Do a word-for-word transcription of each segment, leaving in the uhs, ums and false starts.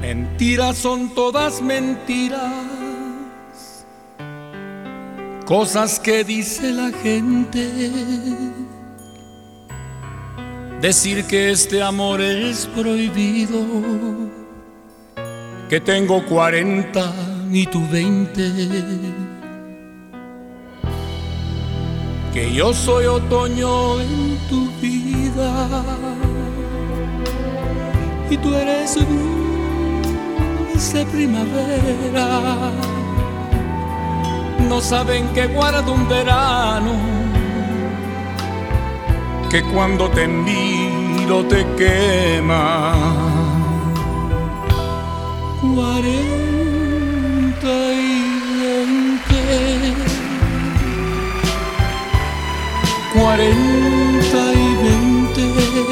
Mentiras son todas mentiras, cosas que dice la gente. Decir que este amor es prohibido, que tengo cuarenta y tú veinte, que yo soy otoño en tu vida y tú eres dulce primavera. No saben que guardo un verano, que cuando te miro te quema. Cuarenta y veinte, cuarenta y veinte.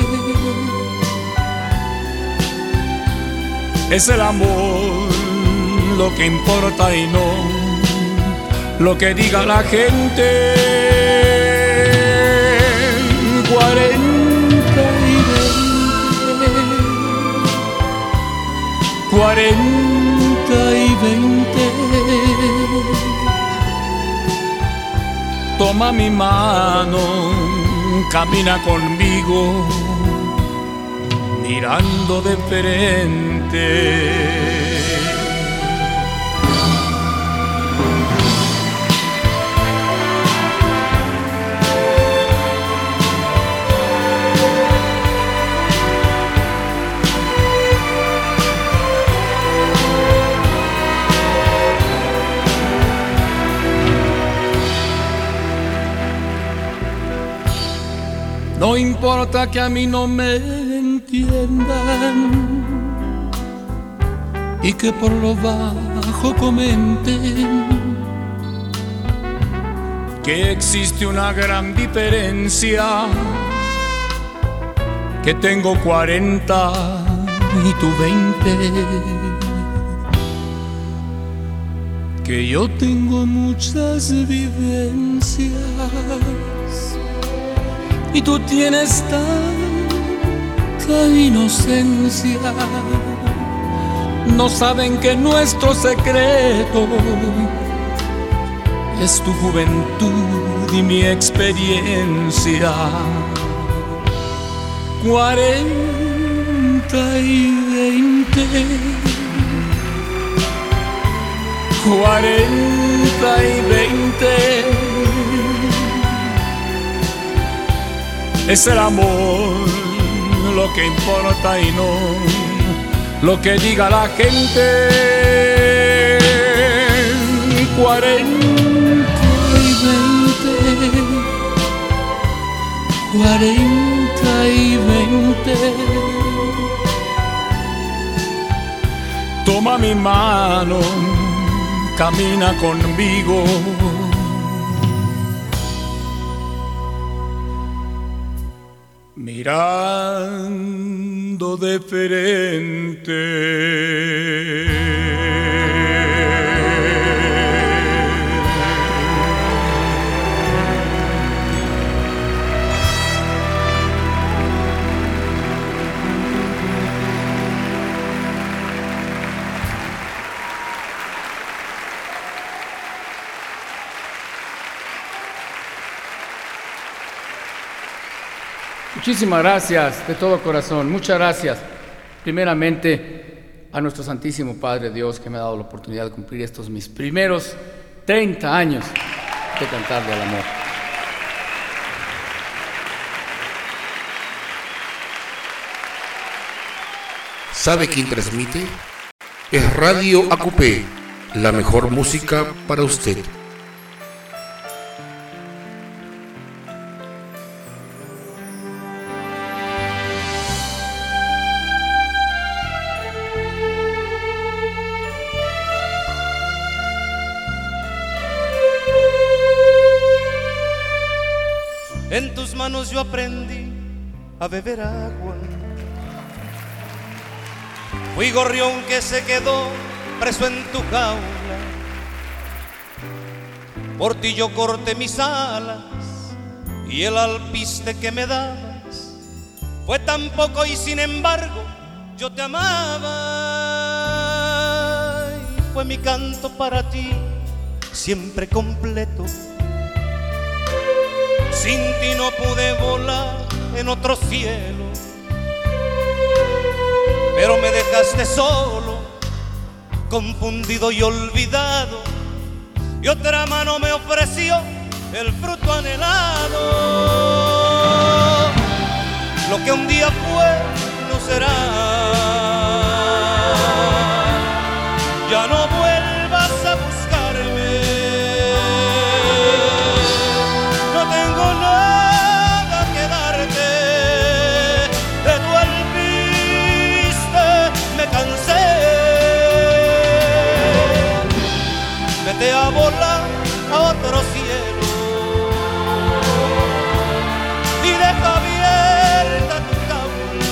Es el amor lo que importa y no lo que diga la gente. Cuarenta y veinte, cuarenta y veinte. Toma mi mano, camina conmigo, mirando de frente. No importa que a mí no me entiendan y que por lo bajo comenten que existe una gran diferencia, que tengo cuarenta y tú veinte, que yo tengo muchas vivencias y tú tienes tanta inocencia. No saben que nuestro secreto es tu juventud y mi experiencia. Cuarenta y veinte, cuarenta y veinte. Es el amor lo que importa y no lo que diga la gente. Cuarenta y veinte, cuarenta y veinte. Toma mi mano, camina conmigo, mirando de frente. Muchísimas gracias de todo corazón, muchas gracias. Primeramente a nuestro Santísimo Padre Dios, que me ha dado la oportunidad de cumplir estos mis primeros treinta años de cantarle al amor. ¿Sabe quién transmite? Es Radio A Q P, la mejor música para usted. En tus manos yo aprendí a beber agua. Fui gorrión que se quedó preso en tu jaula. Por ti yo corté mis alas y el alpiste que me dabas fue tan poco y sin embargo yo te amaba. fue mi canto para ti, siempre completo. Sin ti no pude volar en otro cielo, pero me dejaste solo, confundido y olvidado, y otra mano me ofreció el fruto anhelado. Lo que un día fue no será. Ya no vuelvas a buscarme. No tengo nada que darte. De tu alpiste me cansé. Vete a volar a otro cielo y deja abierta tu jaula.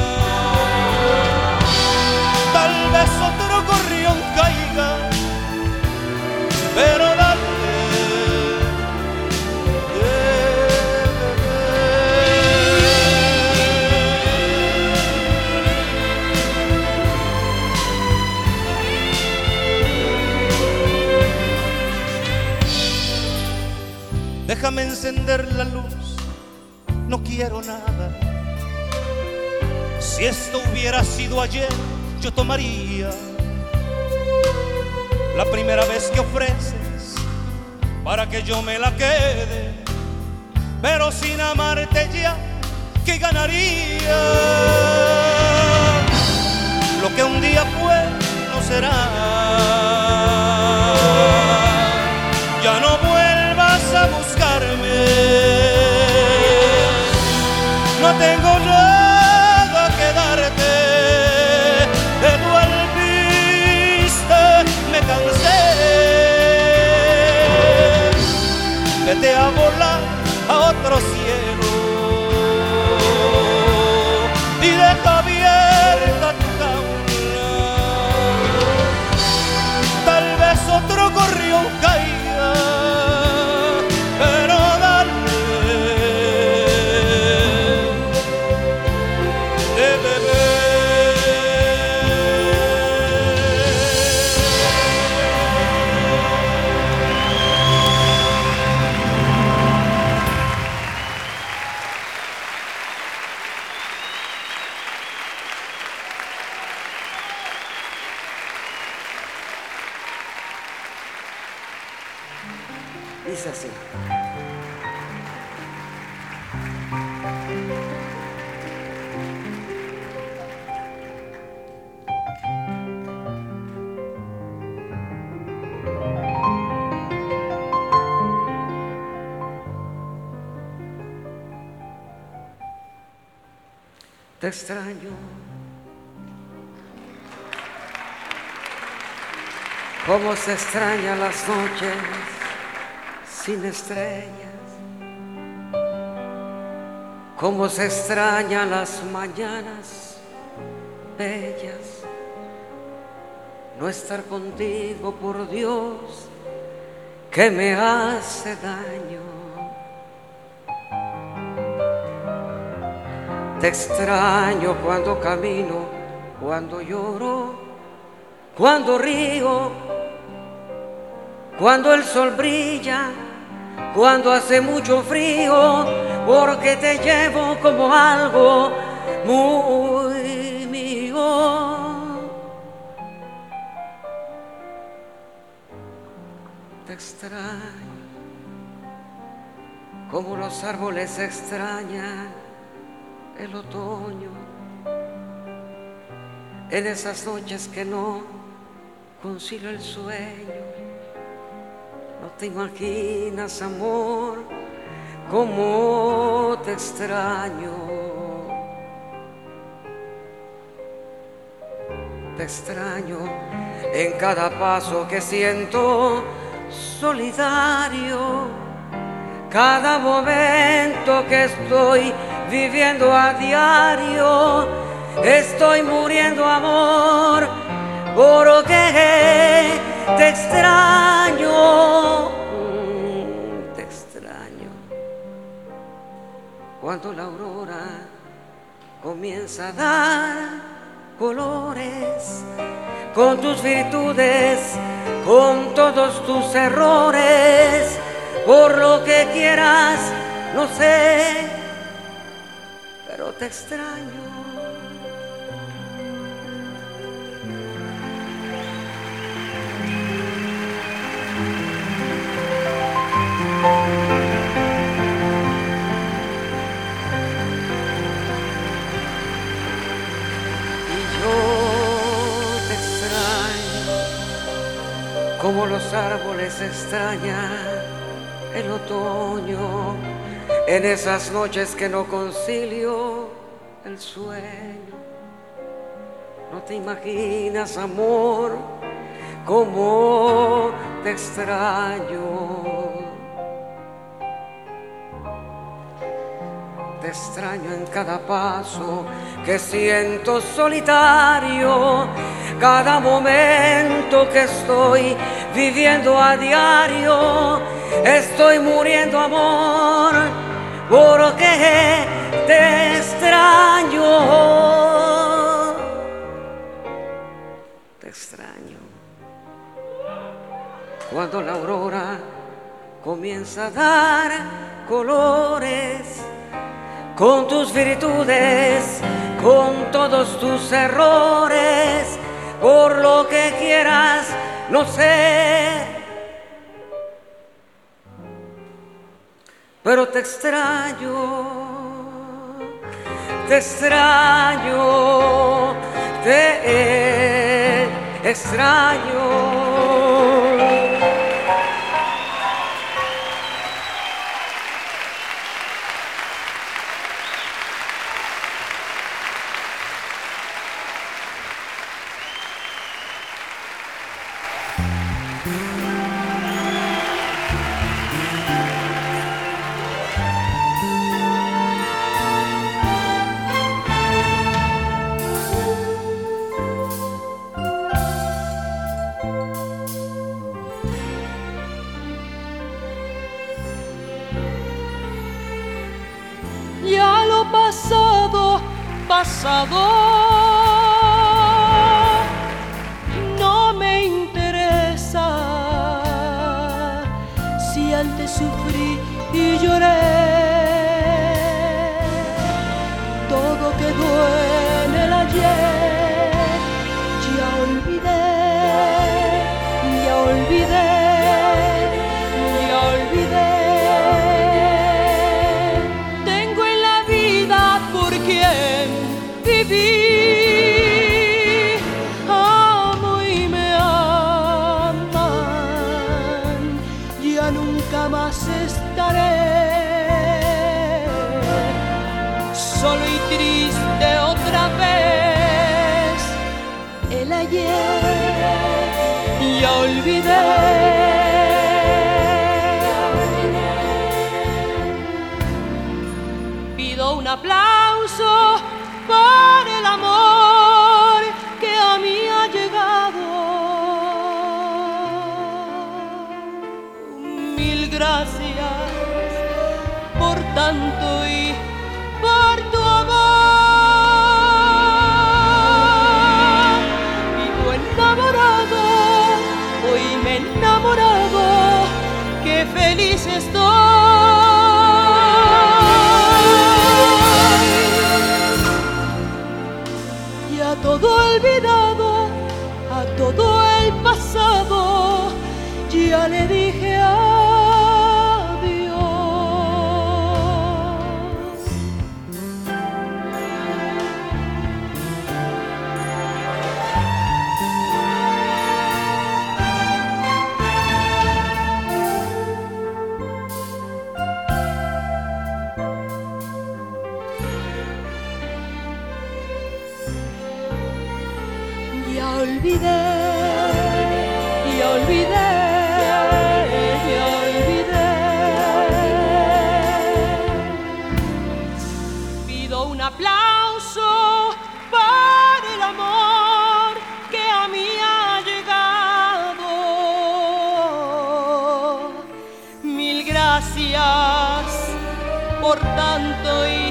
Tal vez otro gorrión caiga, pero dale. Déjame encender la luz, no quiero nada. Si esto hubiera sido ayer, yo tomaría la primera vez que ofreces para que yo me la quede. Pero sin amarte ya, ¿qué ganaría? Lo que un día fue no será. Ya no vuelvas a buscarme. No tengo nada que darte. De tu alpiste me cansé. Vete a volar a otro cielo y deja abierta tu jaula. Tal vez otro gorrión caiga, pero dale. De bebé. Dice así. Te extraño como se extrañan las noches sin estrellas, como se extrañan las mañanas bellas. No estar contigo, por Dios, que me hace daño. Te extraño cuando camino, cuando lloro, cuando río, cuando el sol brilla, cuando hace mucho frío, porque te llevo como algo muy mío. Te extraño como los árboles extrañan el otoño, en esas noches que no concilio el sueño. No te imaginas, amor, cómo te extraño. Te extraño en cada paso que siento solidario, cada momento que estoy viviendo a diario. Estoy muriendo, amor, porque te extraño, te extraño. Cuando la aurora comienza a dar colores, con tus virtudes, con todos tus errores, por lo que quieras, no sé, pero te extraño. Como los árboles extrañan el otoño, en esas noches que no concilio el sueño. No te imaginas, amor, cómo te extraño. Te extraño en cada paso que siento solitario, cada momento que estoy viviendo a diario. Estoy muriendo, amor, porque te extraño. Te extraño cuando la aurora comienza a dar colores, con tus virtudes, con todos tus errores, por lo que quieras, no sé, pero te extraño, te extraño, te extraño. Pasado no me interesa. Si antes sufrí y lloré, todo quedó en el ayer. Ya olvidé, ya olvidé, ya olvidé. Tengo en la vida por quien viví, amo y me aman, ya nunca más estaré solo y triste otra vez. El ayer ya olvidé. Pido un aplauso por el amor que a mí ha llegado. Mil gracias por tanto y por tu amor. Vivo enamorado, hoy me he enamorado, qué feliz estoy. Todo olvidado, a todo el pasado, ya le dije adiós. Ya olvidé, ya olvidé, ya olvidé. Pido un aplauso por el amor que a mí ha llegado. Mil gracias por tanto y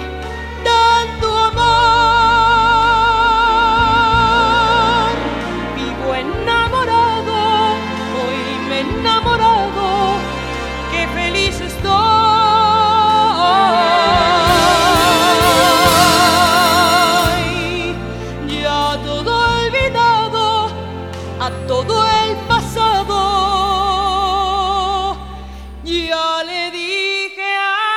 tanto amor. todo olvidado, a todo el pasado. Ya le dije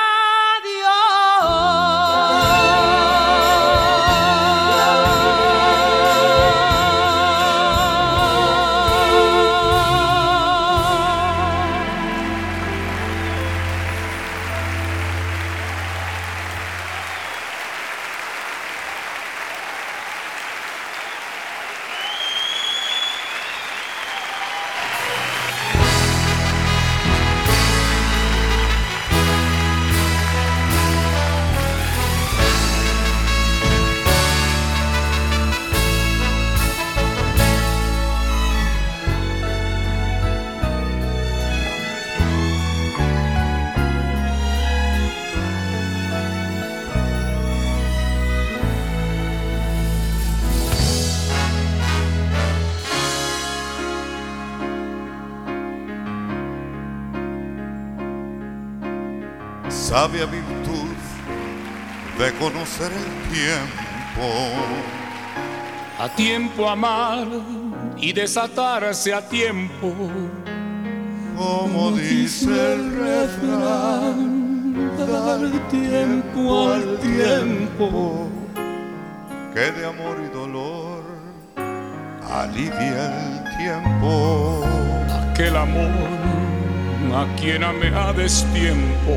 sabia virtud de conocer el tiempo. A tiempo amar y desatarse a tiempo. Como dice el refrán, dar tiempo al tiempo, que de amor y dolor alivia el tiempo. Aquel amor a quien amé a destiempo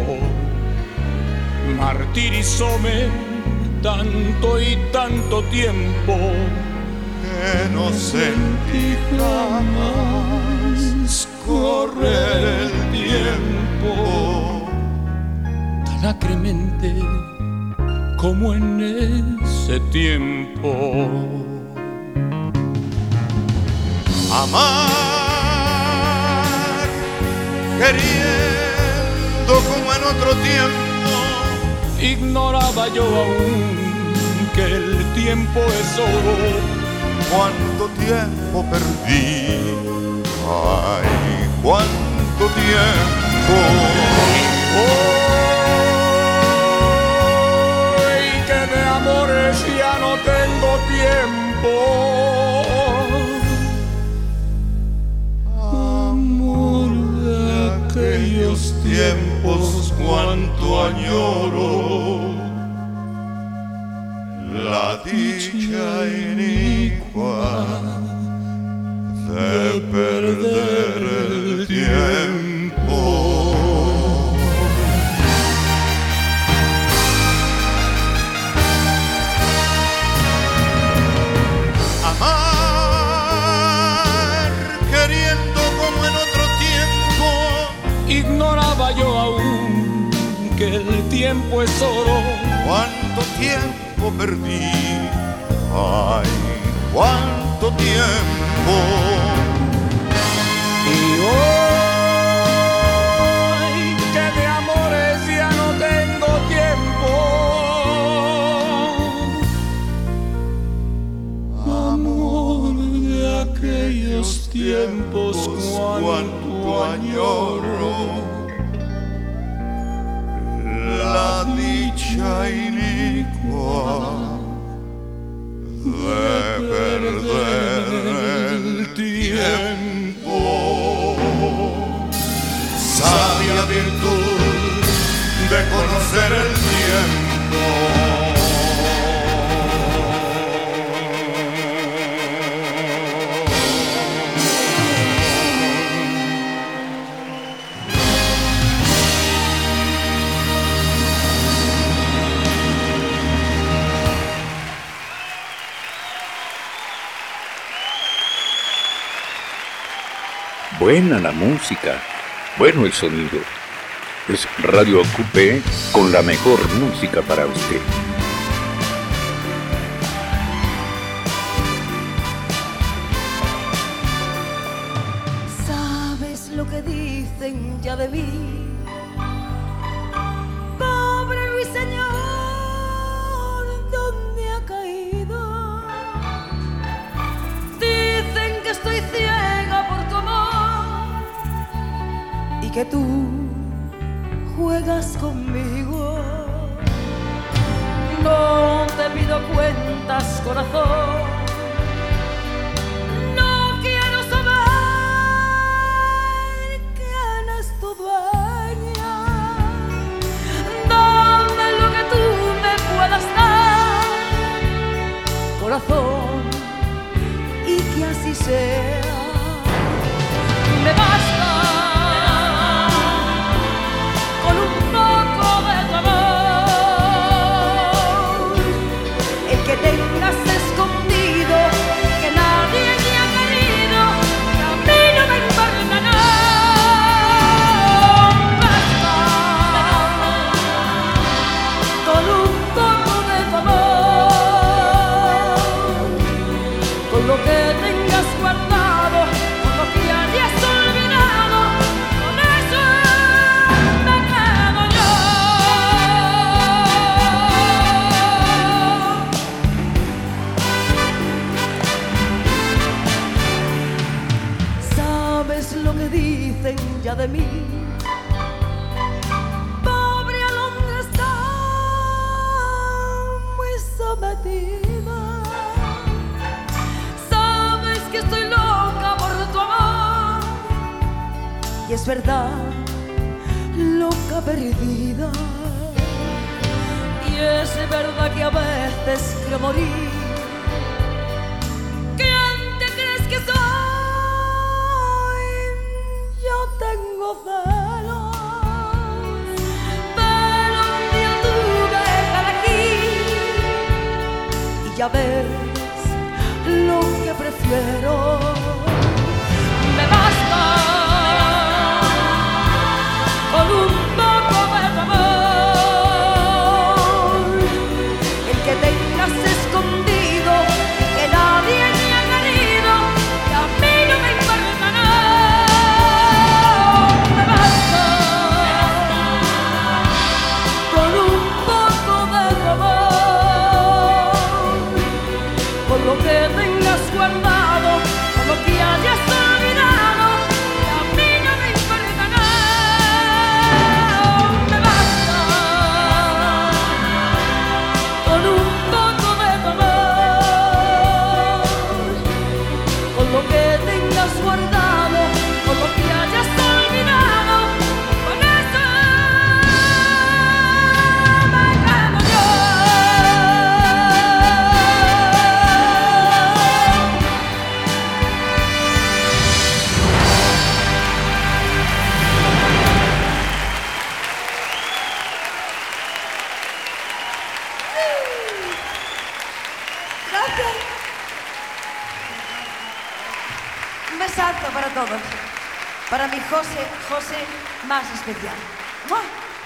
martirizóme tanto y tanto tiempo que no sentí jamás correr el tiempo tan acremente como en ese tiempo. Amar queriendo como en otro tiempo, ignoraba yo aún que el tiempo es oro. Cuánto tiempo perdí, ay, cuánto tiempo. Hoy que de amores ya no tengo tiempo. Amor de aquellos tiempos, cuánto añoro la dicha inicua de perder el tiempo. Amar queriendo como en otro tiempo, ignoraba yo aún que el tiempo es oro. Cuánto tiempo perdí, ay, cuánto tiempo. Y hoy que de amores ya no tengo tiempo. Amor de aquellos tiempos, cuánto añoro la dicha inicua de perder el tiempo. Sabia virtud de conocer el tiempo. Buena la música, bueno el sonido. Es Radio Acupé con la mejor música para usted. ¿Sabes lo que dicen ya de mí? Pobre ruiseñor, ¿dónde ha caído? Dicen que estoy ciega por tu amor y que tú juegas conmigo. No te pido cuentas, corazón, así sea. Me basta con un poco de tu amor, el que tengas escondido, que nadie te ha querido, que a mí no me importa nada. Basta con un poco de tu amor, con lo que tengas guardado, con lo que hayas olvidado, con eso me quedo yo. ¿Sabes lo que dicen ya de mí? Pobre Alondra está muy sometida. Sabes que estoy loca por tu amor, y es verdad, loca perdida. Y es verdad que a veces creo morir. ¿Quién te crees que soy? Yo tengo celos, pero un día tuve que elegir, y ya ves lo que prefiero. Me basta con un poco de tu amor, el que tengas escondido, que nadie te ha querido, que a mí no me importa nada. Me basta con un poco de tu amor, con lo que tengas guardado, con lo que hayas olvidado, que a mí no me importa nada. Me basta con un poco de tu amor, con lo que tengas guardado, con lo que hayas olvidado, con eso me quedo yo. Gracias. Un besazo para todos. Para mi José, José más especial. ¡Mua!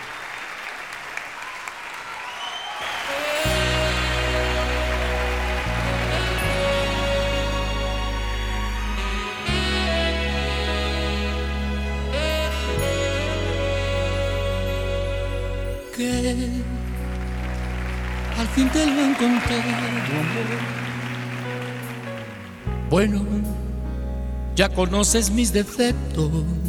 Que al fin te lo encontré, amor. Bueno, ya conoces mis defectos.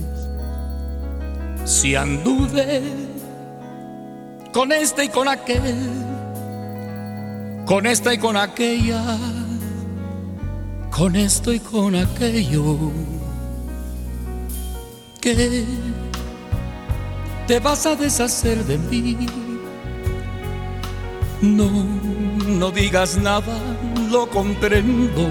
Si anduve con este y con aquel, con esta y con aquella, con esto y con aquello, que te vas a deshacer de mí. No, no digas nada, lo comprendo.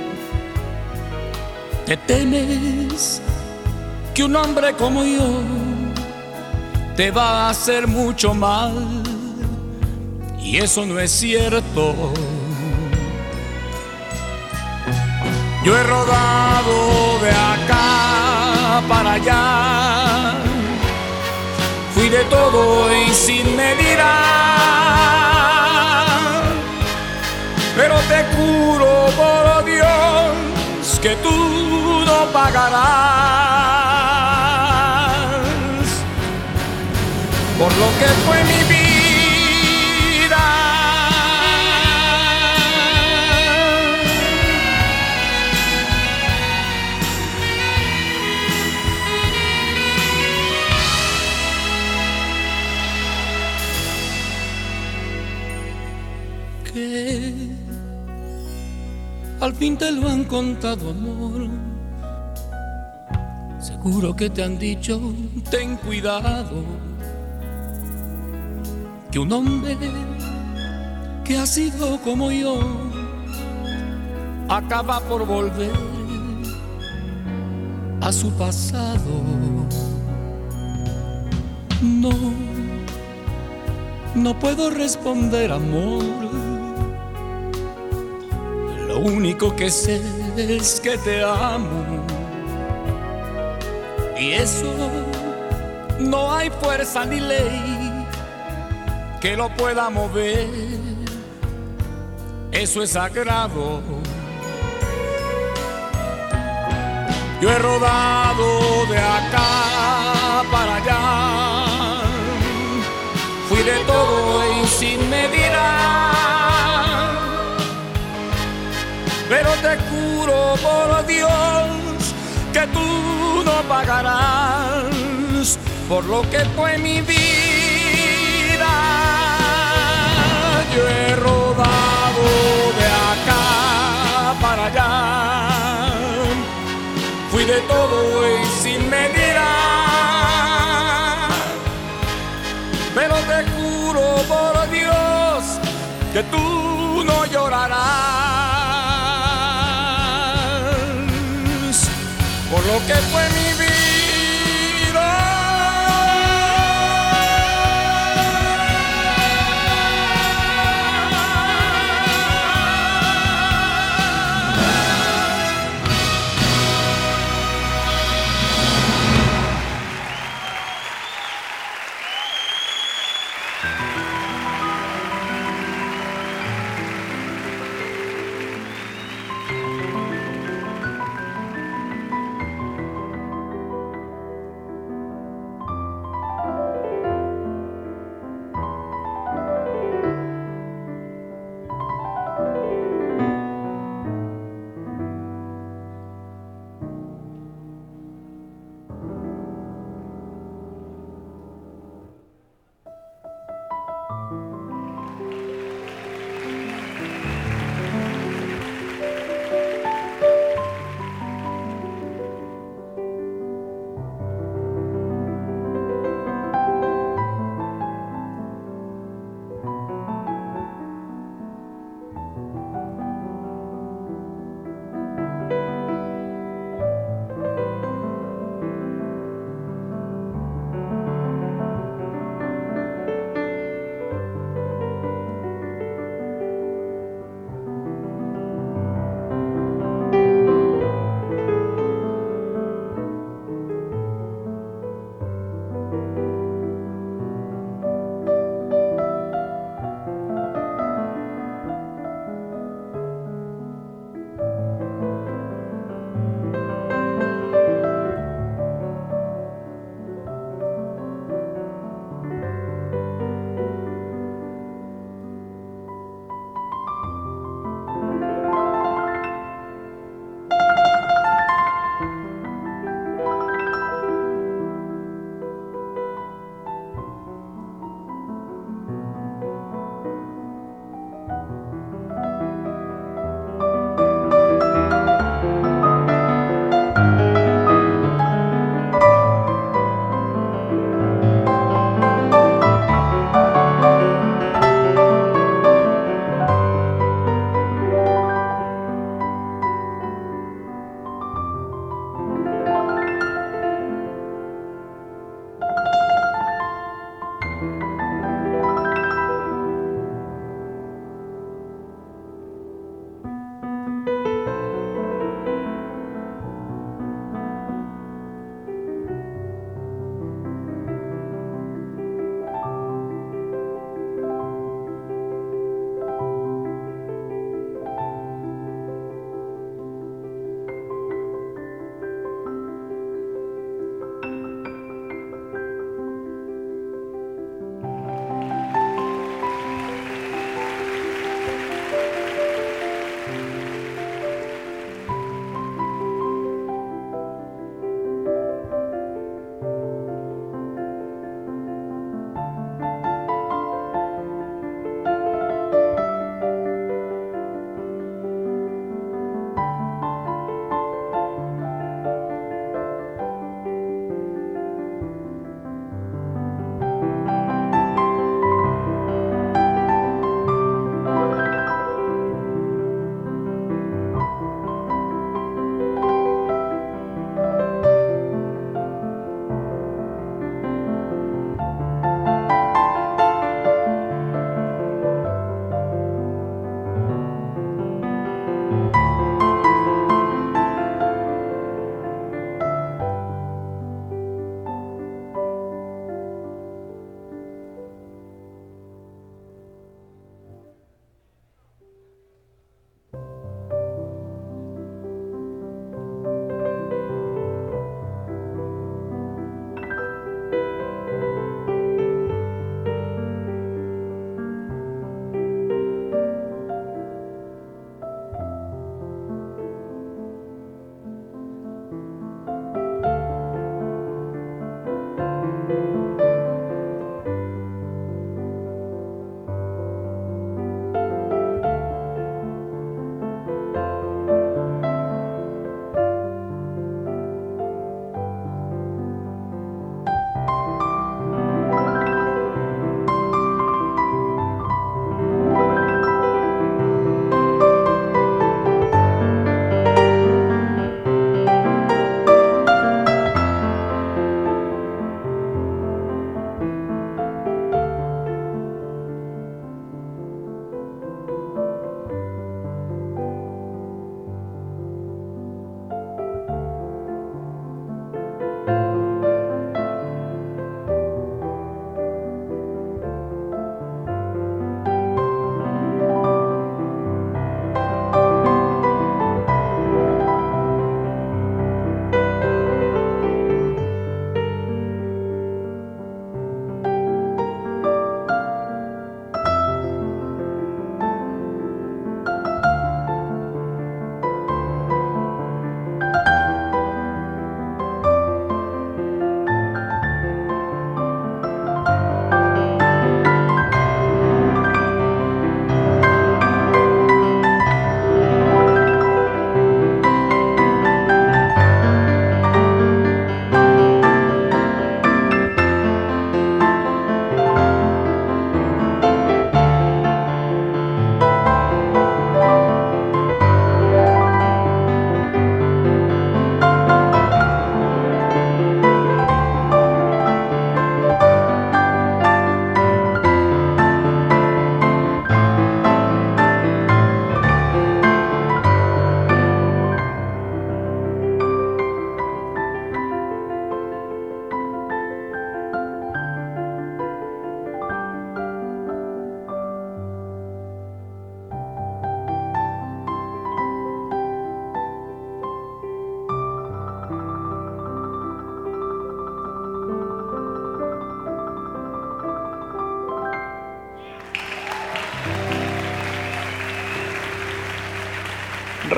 Te temes que un hombre como yo te va a hacer mucho mal, y eso no es cierto. Yo he rodado de acá para allá, fui de todo y sin medida, pero te juro por Dios que tú no pagarás por lo que fue mi vida. Que al fin te lo han contado, amor. Seguro que te han dicho, ten cuidado, que un hombre que ha sido como yo acaba por volver a su pasado. No, no puedo responder, amor. Lo único que sé es que te amo. Y eso no hay fuerza ni ley que lo pueda mover. Eso es sagrado. Yo he rodado de acá para allá, fui de todo y sin medida, pero te juro por Dios que tú no pagarás por lo que fue mi vida. Yo he rodado de acá para allá, fui de todo y sin medida, pero te juro por Dios que tú no llorarás por lo que fue mi vida.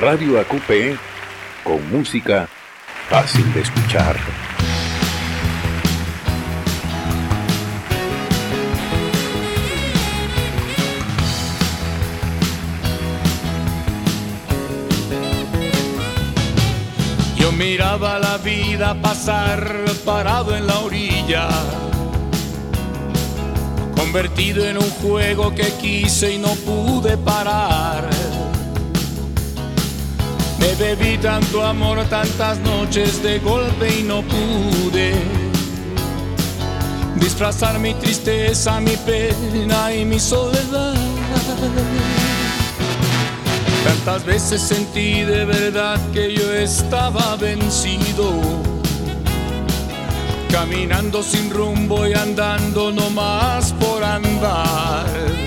Radio A Q P con música fácil de escuchar. Yo miraba la vida pasar parado en la orilla, convertido en un juego que quise y no pude parar. Me bebí tanto amor, tantas noches de golpe y no pude disfrazar mi tristeza, mi pena y mi soledad. Tantas veces sentí de verdad que yo estaba vencido, caminando sin rumbo y andando nomás por andar.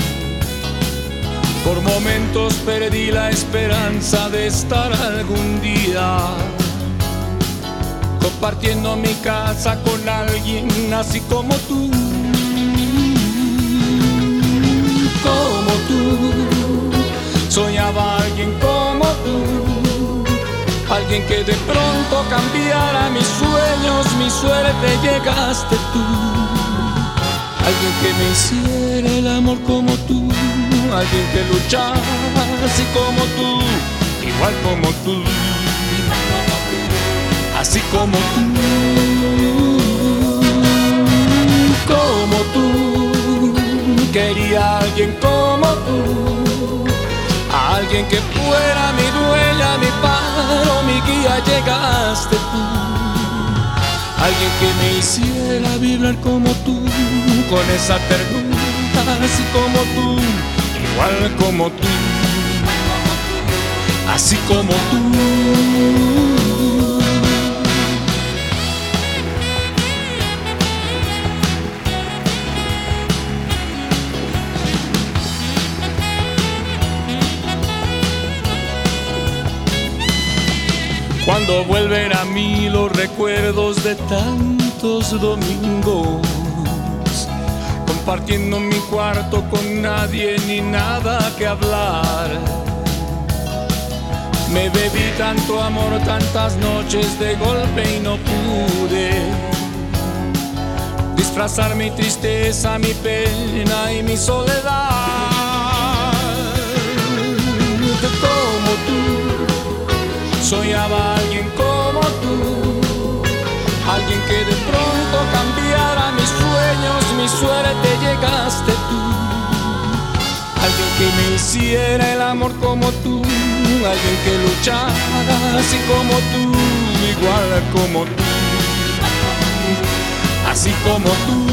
Por momentos perdí la esperanza de estar algún día compartiendo mi casa con alguien así como tú, como tú. Soñaba a alguien como tú, alguien que de pronto cambiara mis sueños, mi suerte. Llegaste tú, alguien que me hiciera el amor como tú, alguien que luchara así como tú, igual como tú, así como tú, como tú. Quería a alguien como tú, a alguien que fuera mi dueña, mi paro, mi guía. Llegaste tú, alguien que me hiciera vibrar como tú, con esa ternura así como tú, igual como tú, así como tú. Cuando vuelven a mí los recuerdos de tantos domingos, compartiendo mi cuarto con nadie ni nada que hablar. Me bebí tanto amor, tantas noches de golpe y no pude disfrazar mi tristeza, mi pena y mi soledad. Como tú, soñaba a alguien como tú, alguien que de pronto cambiara mis sueños, mi suerte. Llegaste tú, alguien que me hiciera el amor como tú, alguien que luchara así como tú, igual como tú, así como tú,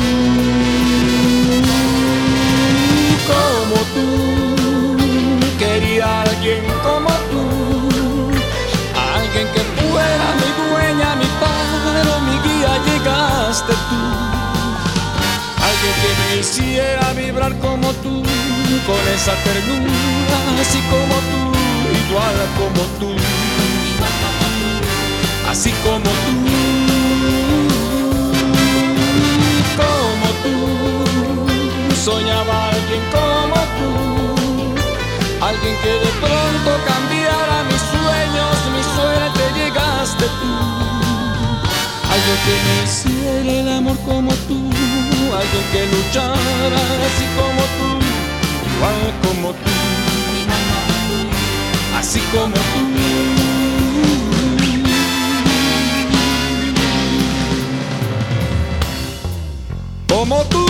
como tú. Quería a alguien como tú, a alguien que fuera mi dueña, mi paro, mi guía. Llegaste tú, alguien que me hiciera vibrar como tú, con esa ternura así como tú, igual como tú, así como tú, como tú. Soñaba a alguien como tú, alguien que de pronto cambiara mis sueños, mi suerte. Llegaste tú, alguien que me hiciera el amor como tú, alguien que luchara así como tú, igual como tú, así como tú. Como tú.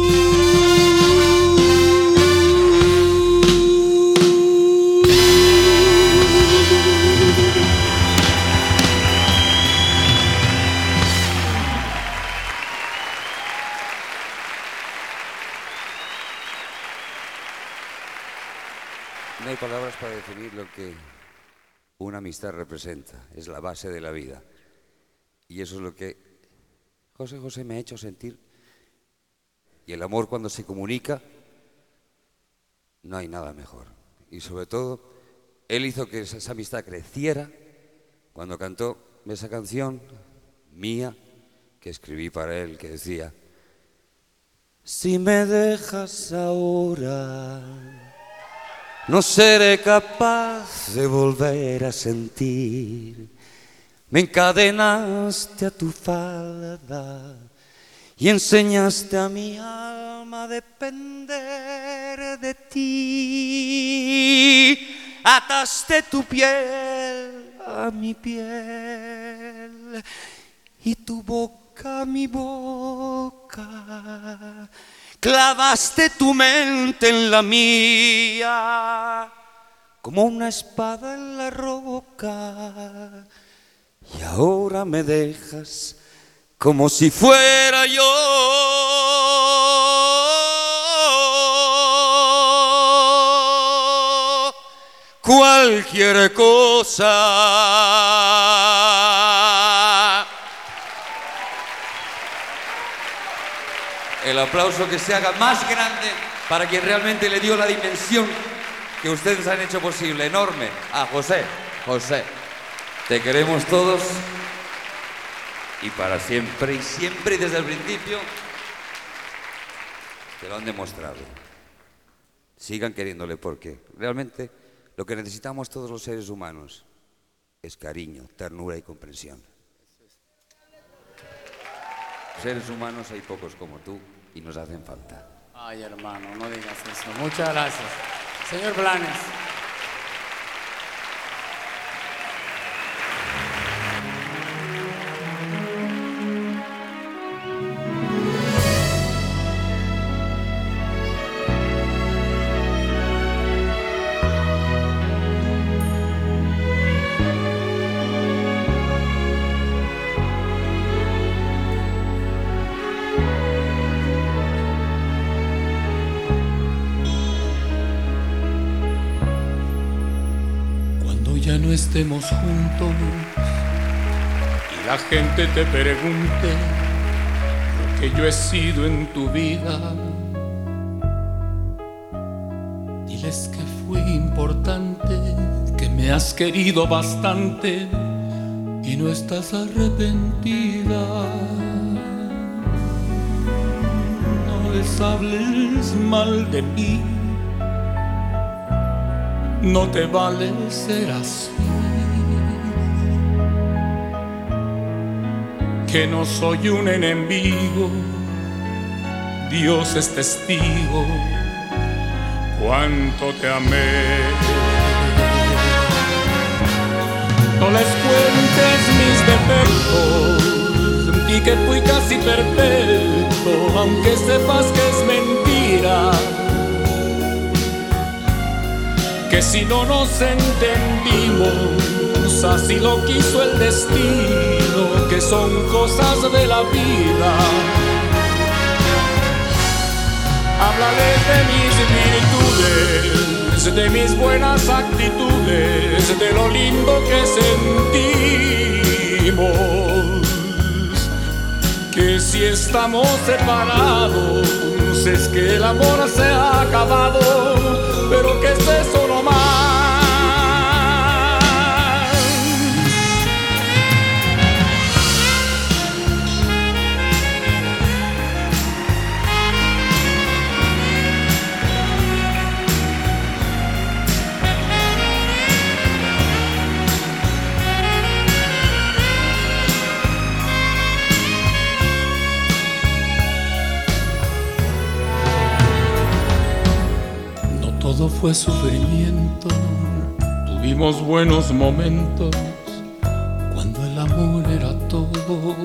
No hay palabras para definir lo que una amistad representa. Es la base de la vida. Y eso es lo que José José me ha hecho sentir. Y el amor, cuando se comunica, no hay nada mejor. Y sobre todo, él hizo que esa amistad creciera cuando cantó esa canción mía que escribí para él, que decía: si me dejas ahora, no seré capaz de volver a sentir. Me encadenaste a tu falda y enseñaste a mi alma a depender de ti. Ataste tu piel a mi piel y tu boca a mi boca. Clavaste tu mente en la mía como una espada en la roca. Y ahora me dejas como si fuera yo cualquier cosa. El aplauso que se haga más grande para quien realmente le dio la dimensión que ustedes han hecho posible, enorme, a José. José, te queremos todos y para siempre, y siempre y desde el principio te lo han demostrado. Sigan queriéndole, porque realmente lo que necesitamos todos los seres humanos es cariño, ternura y comprensión. Seres humanos hay pocos como tú y nos hacen falta. Ay, hermano, no digas eso. Muchas gracias. Señor Blanes. Ya no estemos juntos y la gente te pregunte lo que yo he sido en tu vida, diles que fui importante, que me has querido bastante y no estás arrepentida. No les hables mal de mí, no te vale ser así, que no soy un enemigo, Dios es testigo cuánto te amé. No les cuentes mis defectos, di que fui casi perfecto, aunque sepas que es mentira, que si no nos entendimos, así lo quiso el destino, que son cosas de la vida. Háblale de mis virtudes, de mis buenas actitudes, de lo lindo que sentimos, que si estamos separados es que el amor se ha acabado, pero que es eso no más. Todo fue sufrimiento, tuvimos buenos momentos cuando el amor era todo.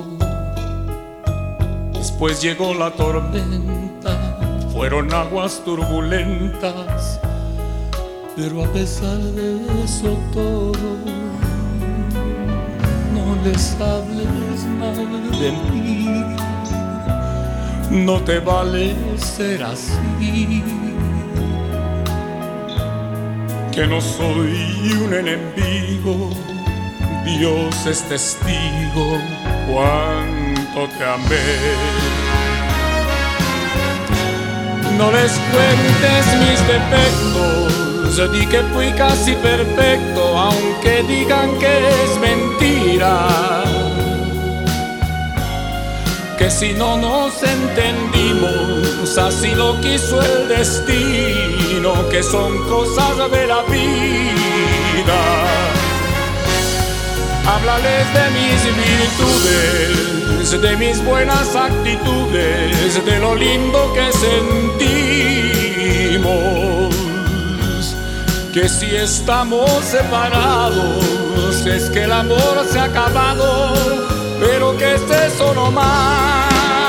Después llegó la tormenta, fueron aguas turbulentas, pero a pesar de eso todo, no les hables mal de mí, no te vale ser así, que no soy un enemigo, Dios es testigo cuánto te amé. No les cuentes mis defectos, di que fui casi perfecto, aunque digan que es mentira, que si no nos entendimos, así lo quiso el destino, destino, que son cosas de la vida. Háblales de mis virtudes, de mis buenas actitudes, de lo lindo que sentimos. Que si estamos separados es que el amor se ha acabado, pero que es eso no más.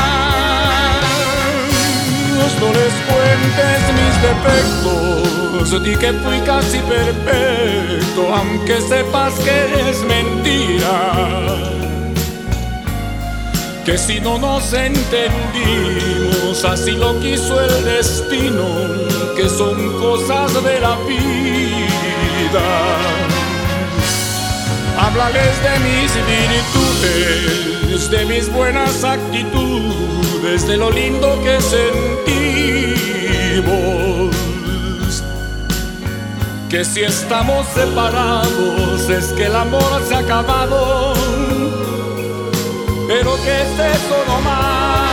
No les cuentes mis defectos, di que fui casi perfecto, aunque sepas que es mentira. Que si no nos entendimos, así lo quiso el destino, que son cosas de la vida. Háblales de mis virtudes, de mis buenas actitudes, de lo lindo que sentimos. Que si estamos separados es que el amor se ha acabado, pero que es eso nomás.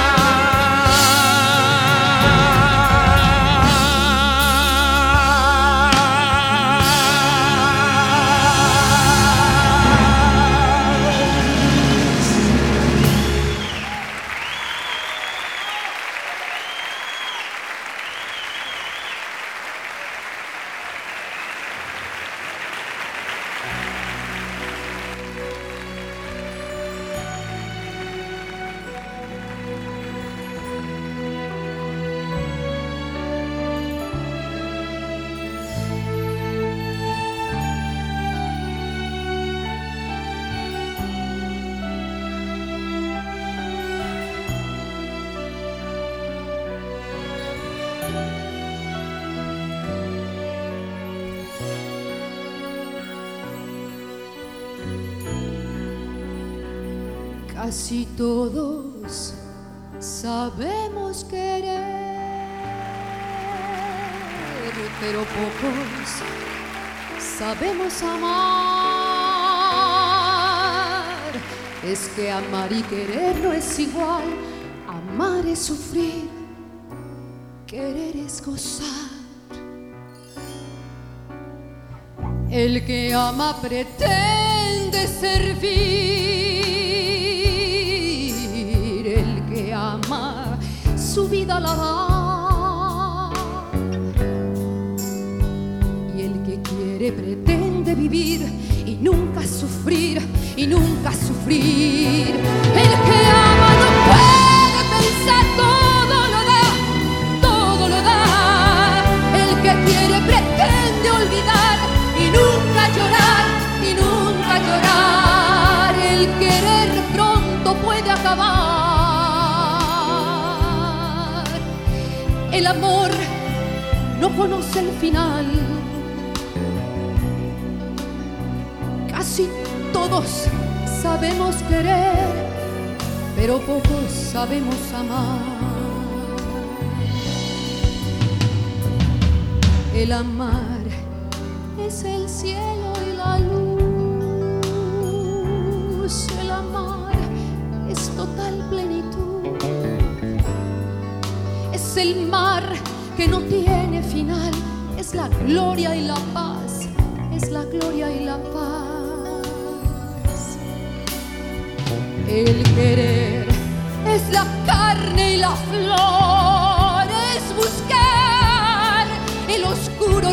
Casi todos sabemos querer, pero pocos sabemos amar. Es que amar y querer no es igual, amar es sufrir, querer es gozar. El que ama pretende servir, ama, su vida la da. Y el que quiere pretende vivir y nunca sufrir, y nunca sufrir. El que ama no puede pensar, todo lo da, todo lo da. El que quiere pretende olvidar y nunca llorar, y nunca llorar. El querer pronto puede acabar. El amor no conoce el final. Casi todos sabemos querer, pero pocos sabemos amar. El amar es el cielo y la luz. El amar es total plenitud. Es el mar que no tiene final, es la gloria y la paz, es la gloria y la paz. El querer es la carne y la flor, es buscar el oscuro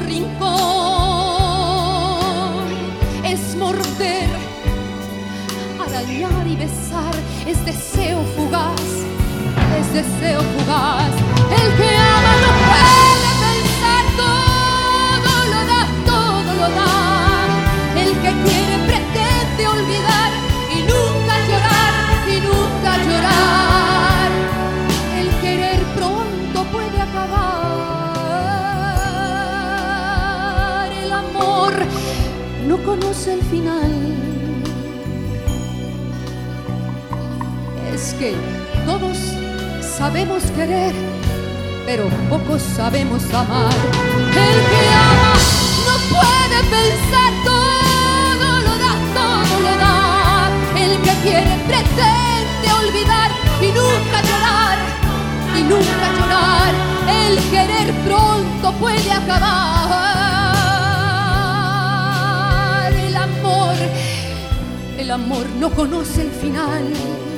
rincón, es morder, arañar y besar, es deseo fugaz, es deseo fugaz. El que ama no puede pensar, todo lo da, todo lo da. El que quiere pretende olvidar y nunca llorar, y nunca llorar. El querer pronto puede acabar. El amor no conoce el final. Es que todos sabemos querer, pero pocos sabemos amar. El que ama no puede pensar, todo lo da, todo lo da. El que quiere pretende olvidar y nunca llorar, y nunca llorar. El querer pronto puede acabar. el amor no conoce el final.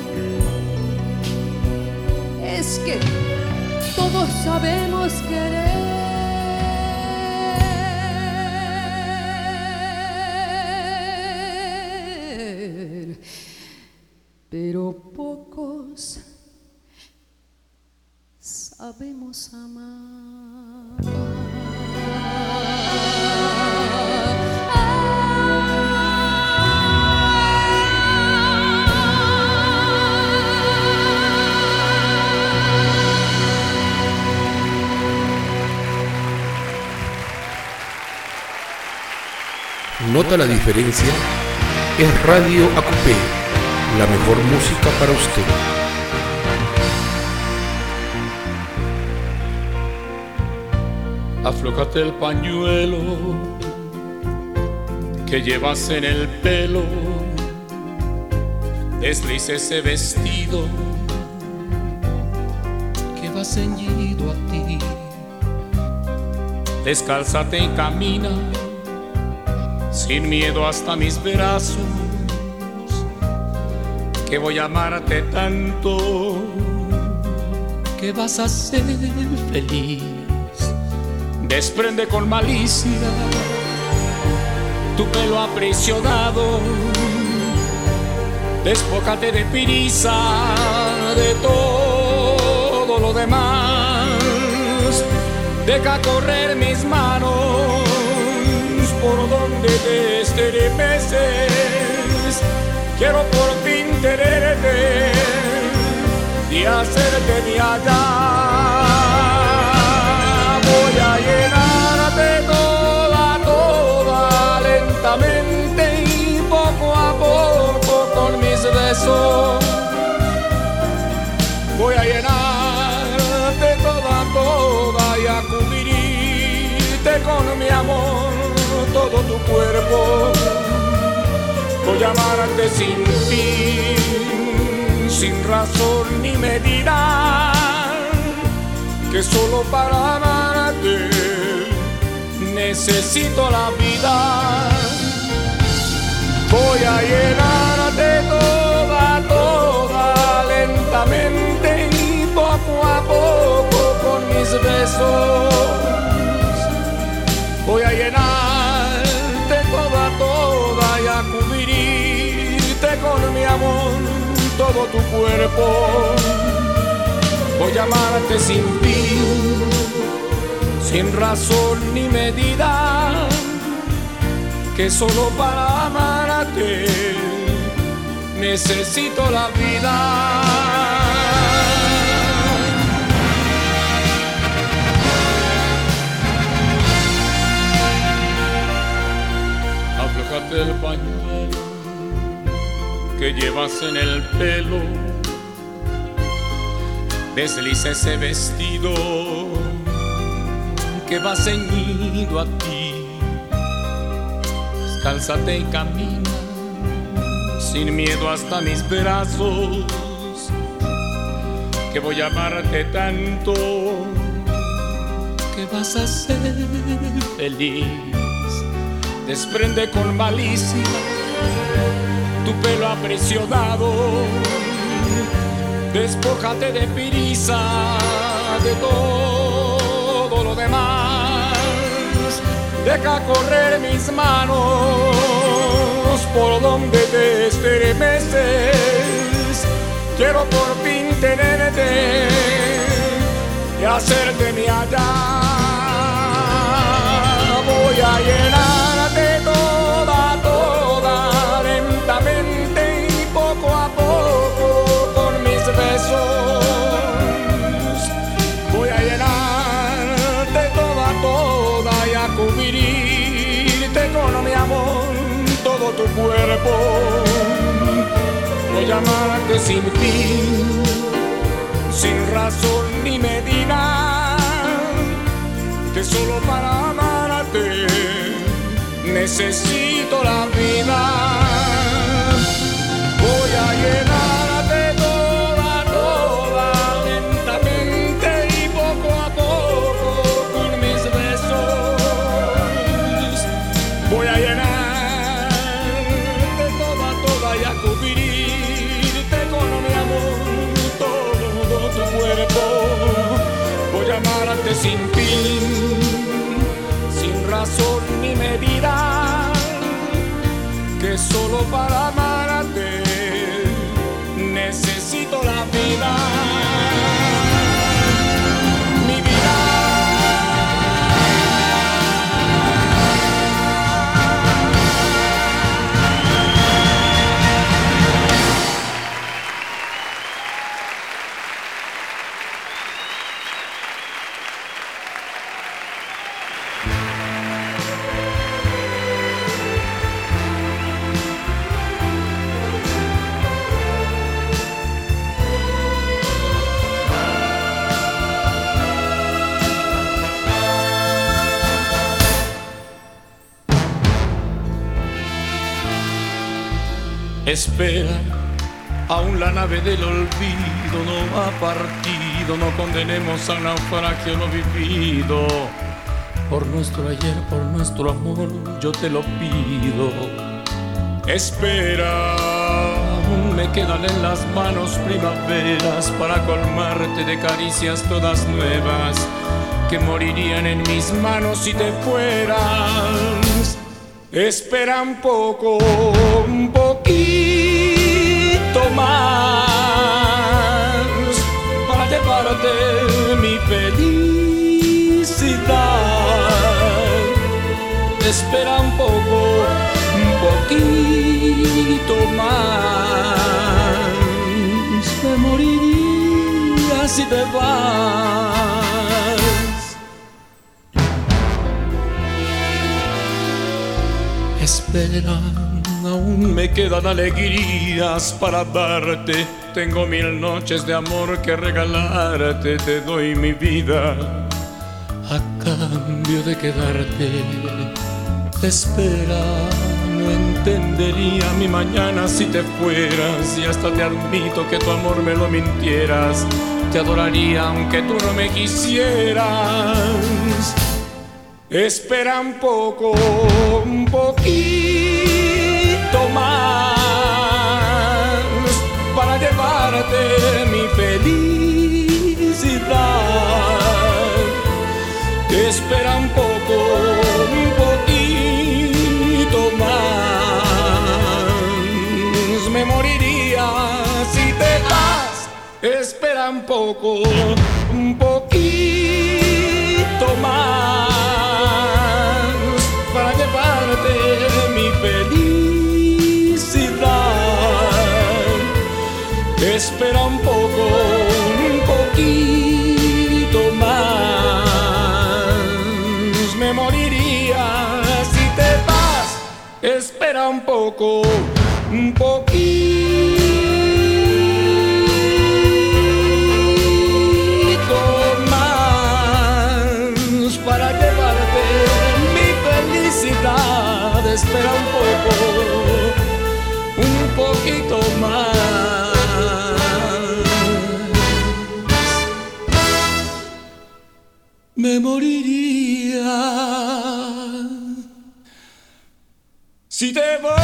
Es que todos sabemos querer, pero pocos sabemos amar. ¿Nota la diferencia? Es Radio A Q P, la mejor música para usted. Aflójate el pañuelo que llevas en el pelo, desliza ese vestido que va ceñido a ti, descálzate y camina sin miedo hasta mis brazos, que voy a amarte tanto que vas a ser feliz. Desprende con malicia tu pelo aprisionado, despójate de prisa de todo lo demás, deja correr mis manos por donde te estremeces. Quiero por fin tenerte y hacerte de allá. Voy a llenarte toda, toda, lentamente y poco a poco con mis besos. Voy a llenarte toda, toda y a cubrirte con mi amor todo tu cuerpo. Voy a amarte sin fin, sin razón ni medida, que solo para amarte necesito la vida. Voy a llenarte toda, toda, lentamente y poco a poco con mis besos. Voy a llenarte toda, toda y a cubrirte con mi amor todo tu cuerpo. Voy a amarte sin fin, sin razón ni medida, que solo para amarte necesito la vida. Aflójate el pañuelo que llevas en el pelo, desliza ese vestido que va ceñido a ti, descálzate y camina sin miedo hasta mis brazos, que voy a amarte tanto que vas a ser feliz. Desprende con malicia tu pelo aprisionado, despójate de prisa de todo lo demás, deja correr mis manos por donde te estremeces. Quiero por fin tenerte y hacerte mi allá. Voy a llenarte toda, toda, lentamente y poco a poco con mis besos. Voy a llenarte toda, toda y a cubrirte con mi amor todo tu cuerpo. Voy a amarte sin fin, sin razón ni medida, que solo para amarte necesito la vida. Voy a llenarte toda, toda, lentamente y poco a poco con mis besos. Voy a llenarte toda, toda y a sin fin, sin razón ni medida, que solo para amarte necesito la vida. Mi vida. Espera, aún la nave del olvido no ha partido, no condenemos al naufragio lo vivido. Por nuestro ayer, por nuestro amor, yo te lo pido. Espera, aún me quedan en las manos primaveras para colmarte de caricias todas nuevas que morirían en mis manos si te fueras. Espera un poco, un poquito más para llevarte mi felicidad. Espera un poco, un poquito más. Me moriría si te vas. Espera, aún me quedan alegrías para darte. Tengo mil noches de amor que regalarte. Te doy mi vida a cambio de quedarte. Espera, no entendería mi mañana si te fueras. Y hasta te admito que tu amor me lo mintieras. Te adoraría aunque tú no me quisieras. Espera un poco, un poquito más para llevarte mi felicidad. Espera un poco, un poquito más. Me moriría si te vas. Espera un poco, un poquito más para llevarte mi felicidad. Espera un poco, un poquito más. Me moriría si te vas. Espera un poco, un poquito más para llevarte mi felicidad. Espera un poco, un poquito más. Me moriría si te vas.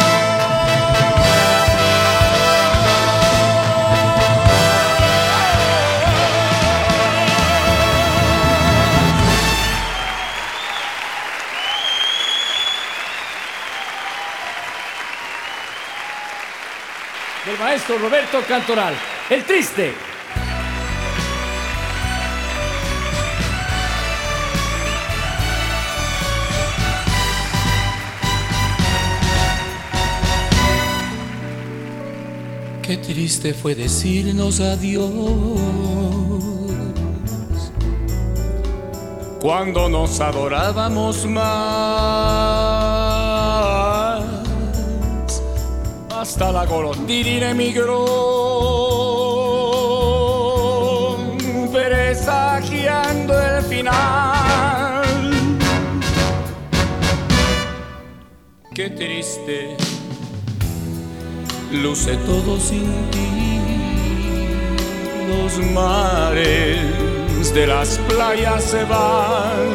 Del maestro Roberto Cantoral, El Triste. Qué triste fue decirnos adiós cuando nos adorábamos más. Hasta la golondrina emigró, presagiando el final. Qué triste luce todo sin ti. Los mares de las playas se van,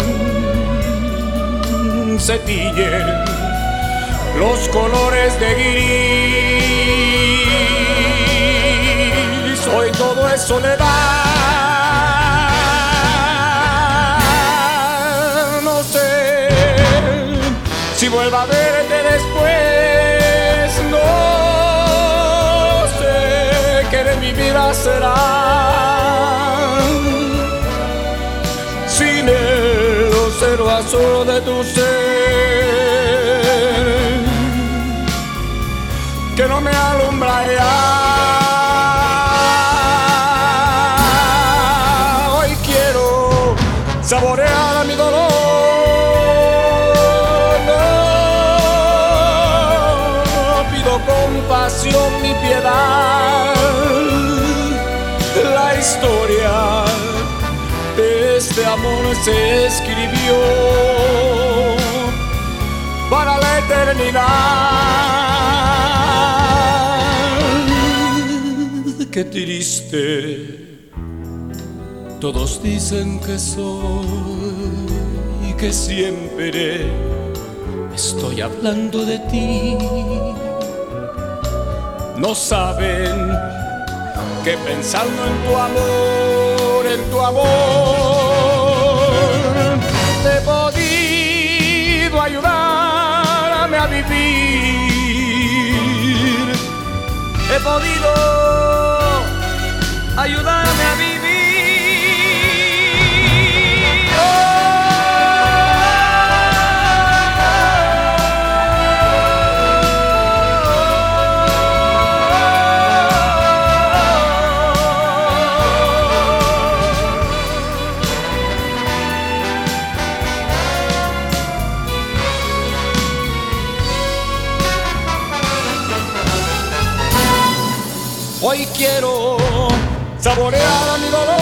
se tiñen los colores de gris. Hoy todo es soledad. vuelva a verte después. No sé qué de mi vida será sin el lucero azul de tu ser, que no me alumbra ya. Hoy quiero saborear mi dolor. No pido compasión ni piedad. La historia de este amor se escribió para la eternidad. Qué triste, todos dicen que soy y que siempre estoy hablando de ti. No saben que pensando en tu amor, en tu amor, te he podido ayudarme a vivir. He podido ayudarme a vivir. Hoy quiero saborear mi dolor.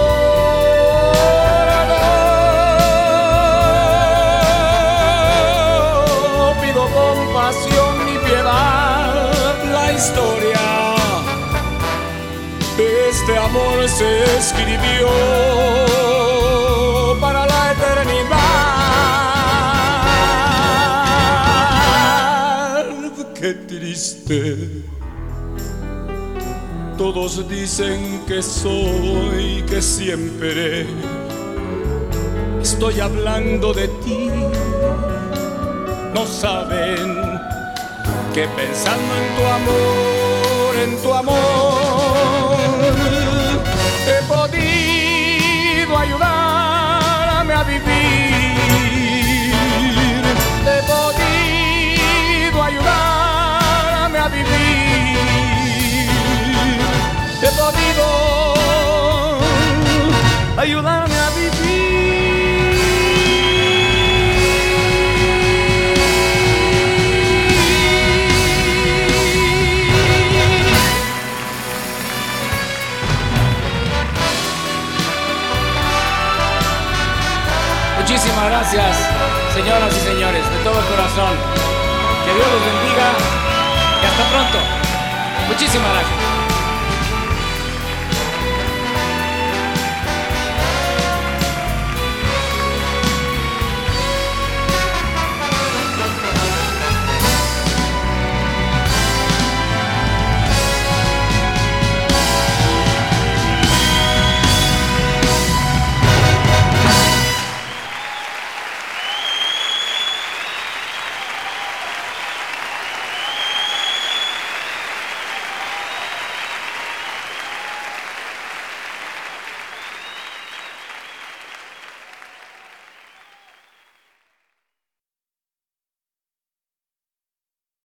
No pido compasión ni piedad. La historia de este amor se escribió para la eternidad. Qué triste. Todos dicen que soy, que siempre estoy hablando de ti. No saben que pensando en tu amor, en tu amor, he podido ayudarme a vivir. He podido ayudarme a vivir. He podido ayudarme a vivir. Muchísimas gracias, señoras y señores, de todo corazón. Que Dios los bendiga y hasta pronto. Muchísimas gracias.